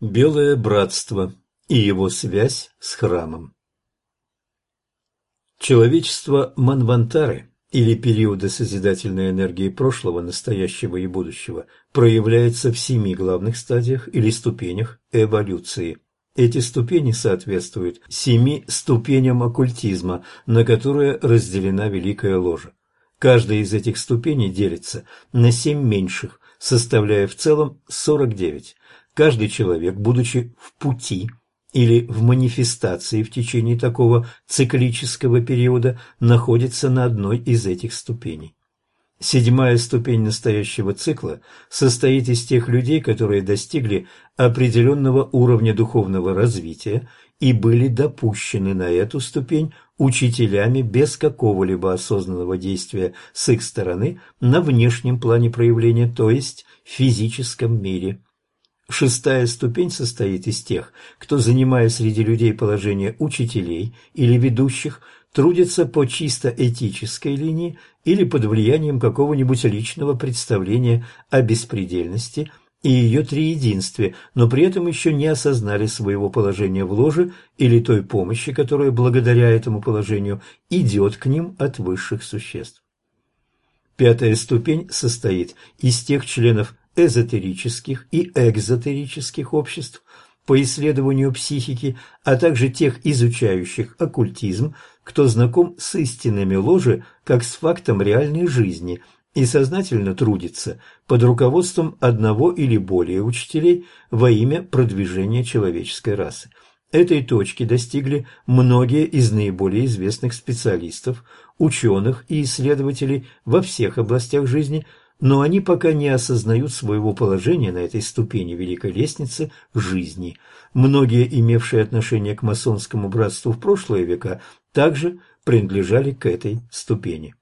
Белое братство и его связь с храмом. Человечество Манвантары, или периода созидательной энергии прошлого, настоящего и будущего, проявляется в 7 главных стадиях или ступенях эволюции. Эти ступени соответствуют 7 ступеням оккультизма, на которые разделена Великая Ложа. Каждая из этих ступеней делится на 7 меньших, составляя в целом 49. Каждый человек, будучи в пути или в манифестации в течение такого циклического периода, находится на одной из этих ступеней. 7-я ступень настоящего цикла состоит из тех людей, которые достигли определенного уровня духовного развития и были допущены на эту ступень учителями без какого-либо осознанного действия с их стороны на внешнем плане проявления, то есть в физическом мире. 6-я ступень состоит из тех, кто, занимая среди людей положение учителей или ведущих, трудится по чисто этической линии или под влиянием какого-нибудь личного представления о беспредельности и ее триединстве, но при этом еще не осознали своего положения в ложе или той помощи, которая благодаря этому положению идет к ним от высших существ. 5-я ступень состоит из тех членов эзотерических и экзотерических обществ по исследованию психики, а также тех изучающих оккультизм, кто знаком с истинами ложи как с фактом реальной жизни и сознательно трудится под руководством одного или более учителей во имя продвижения человеческой расы. Этой точки достигли многие из наиболее известных специалистов, ученых и исследователей во всех областях жизни, но они пока не осознают своего положения на этой ступени великой лестницы жизни. Многие, имевшие отношение к масонскому братству в прошлые века, также принадлежали к этой ступени.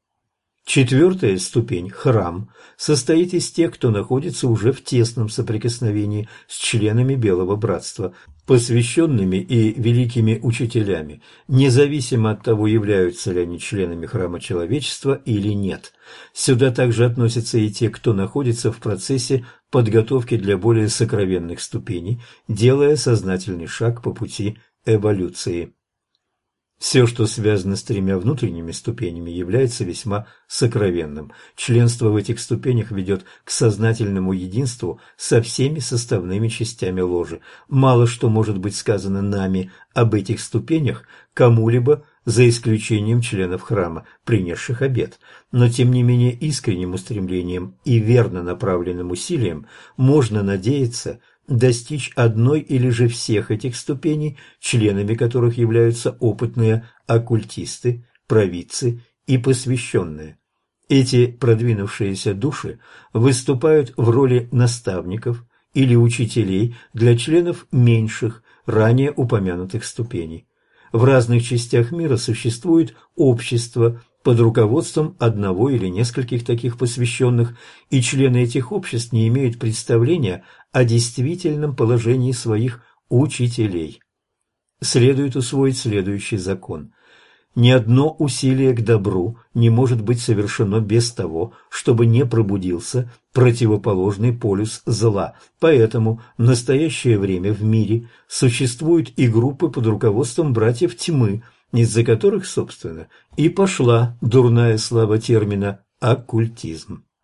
4-я ступень, храм, состоит из тех, кто находится уже в тесном соприкосновении с членами Белого Братства, посвященными и великими учителями, независимо от того, являются ли они членами храма человечества или нет. Сюда также относятся и те, кто находится в процессе подготовки для более сокровенных ступеней, делая сознательный шаг по пути эволюции. Все, что связано с 3 внутренними ступенями, является весьма сокровенным. Членство в этих ступенях ведет к сознательному единству со всеми составными частями ложи. Мало что может быть сказано нами об этих ступенях кому-либо, за исключением членов храма, принесших обет. Но тем не менее искренним устремлением и верно направленным усилием можно надеяться достичь одной или же всех этих ступеней, членами которых являются опытные оккультисты, провидцы и посвященные. Эти продвинувшиеся души выступают в роли наставников или учителей для членов меньших, ранее упомянутых ступеней. В разных частях мира существует общество под руководством одного или нескольких таких посвященных, и члены этих обществ не имеют представления о действительном положении своих учителей. Следует усвоить следующий закон. Ни одно усилие к добру не может быть совершено без того, чтобы не пробудился противоположный полюс зла. Поэтому в настоящее время в мире существуют и группы под руководством братьев тьмы, из-за которых, собственно, и пошла дурная слава термина «оккультизм».